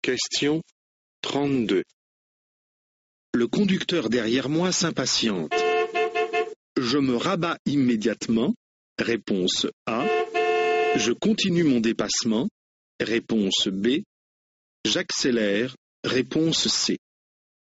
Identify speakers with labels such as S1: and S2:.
S1: Question 32.
S2: Le conducteur derrière moi s'impatiente. Je me rabats immédiatement. Réponse A. Je continue mon dépassement. Réponse B. J'accélère. Réponse C.